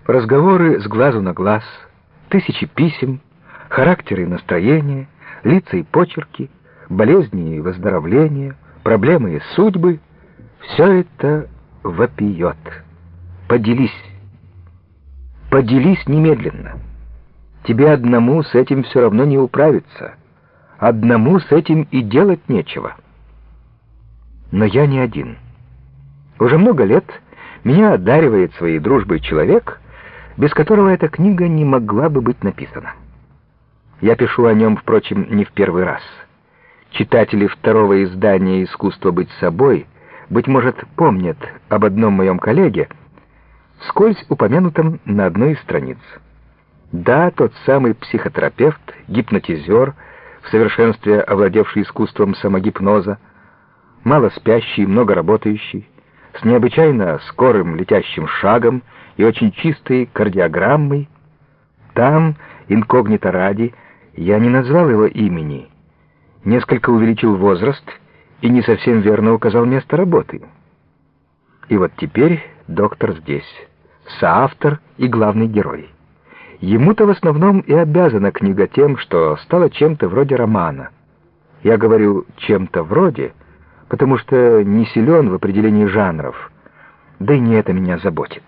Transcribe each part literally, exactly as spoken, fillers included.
Разговоры с глазу на глаз, тысячи писем, характеры и настроения, лица и почерки, болезни и выздоровления, проблемы и судьбы — все это вопиет. Поделись. Поделись немедленно. Тебе одному с этим все равно не управиться. Одному с этим и делать нечего. Но я не один. Уже много лет меня одаривает своей дружбой человек, без которого эта книга не могла бы быть написана. Я пишу о нем, впрочем, не в первый раз. Читатели второго издания «Искусство быть собой», быть может, помнят об одном моем коллеге, вскользь упомянутом на одной из страниц. Да, тот самый психотерапевт, гипнотизер, в совершенстве овладевший искусством самогипноза, мало спящий, много работающий, с необычайно скорым летящим шагом и очень чистой кардиограммой. Там, инкогнито ради, я не назвал его имени, несколько увеличил возраст и не совсем верно указал место работы. И вот теперь доктор здесь, соавтор и главный герой. Ему-то в основном и обязана книга тем, что стала чем-то вроде романа. Я говорю «чем-то вроде», потому что не силен в определении жанров, да и не это меня заботит.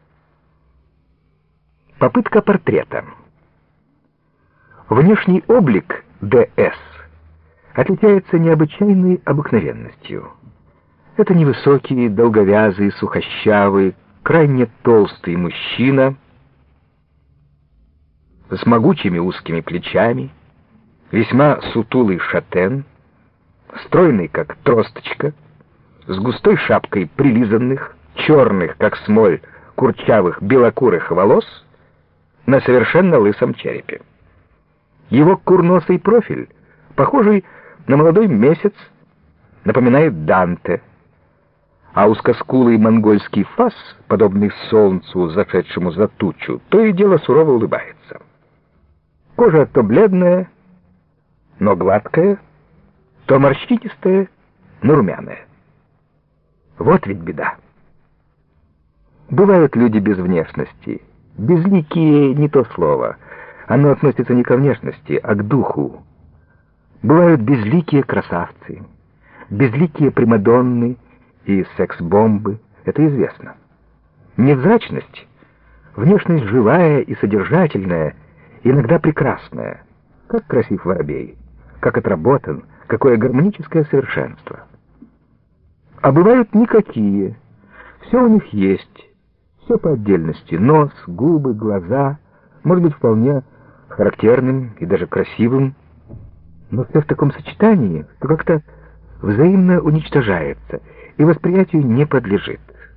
Попытка портрета. Внешний облик Д С отличается необычайной обыкновенностью. Это невысокий, долговязый, сухощавый, крайне толстый мужчина с могучими узкими плечами, весьма сутулый шатен, стройный, как тросточка, с густой шапкой прилизанных, черных, как смоль, курчавых, белокурых волос на совершенно лысом черепе. Его курносый профиль, похожий на молодой месяц, напоминает Данте, а узкоскулый монгольский фас, подобный солнцу, зашедшему за тучу, то и дело сурово улыбается. Кожа то бледная, но гладкая, то морщинистая, но румяная. Вот ведь беда. Бывают люди без внешности. Безликие — не то слово. Оно относится не ко внешности, а к духу. Бывают безликие красавцы, безликие примадонны и секс-бомбы. Это известно. Невзрачность — внешность живая и содержательная, иногда прекрасная. Как красив воробей, как отработан, какое гармоническое совершенство. А бывают никакие. Все у них есть. Все по отдельности. Нос, губы, глаза. Может быть, вполне характерным и даже красивым. Но все в таком сочетании, что как-то взаимно уничтожается и восприятию не подлежит.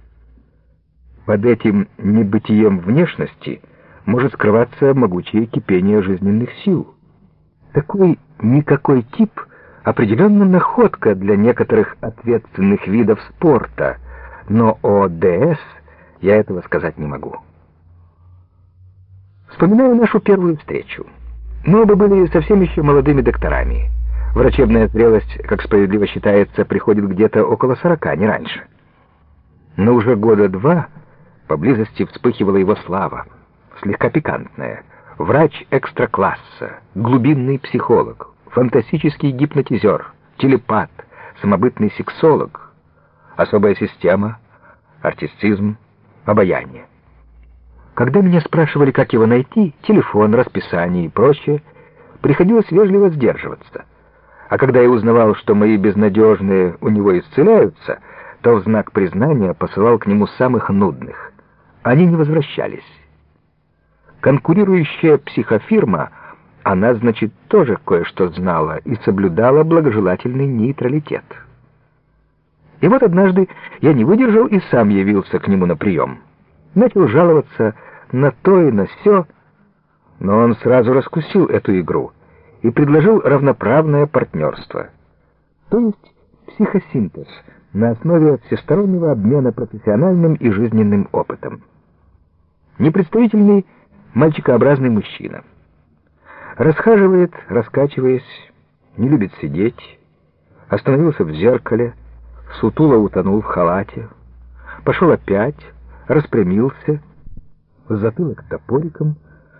Под этим небытием внешности может скрываться могучее кипение жизненных сил. Такой никакой тип — определенно находка для некоторых ответственных видов спорта, но о Д С я этого сказать не могу. Вспоминаю нашу первую встречу. Мы оба были совсем еще молодыми докторами. Врачебная зрелость, как справедливо считается, приходит где-то около сорока, не раньше. Но уже года два поблизости вспыхивала его слава, слегка пикантная. Врач экстра-класса, глубинный психолог, фантастический гипнотизер, телепат, самобытный сексолог, особая система, артистизм, обаяние. Когда меня спрашивали, как его найти, телефон, расписание и прочее, приходилось вежливо сдерживаться. А когда я узнавал, что мои безнадежные у него исцеляются, то в знак признания посылал к нему самых нудных. Они не возвращались. Конкурирующая психофирма, она, значит, тоже кое-что знала и соблюдала благожелательный нейтралитет. И вот однажды я не выдержал и сам явился к нему на прием. Начал жаловаться на то и на сё, но он сразу раскусил эту игру и предложил равноправное партнерство, то есть психосинтез на основе всестороннего обмена профессиональным и жизненным опытом. Непредставительный мальчикообразный мужчина. Расхаживает, раскачиваясь, не любит сидеть, остановился в зеркале, сутуло утонул в халате, пошел опять, распрямился, в затылок топориком,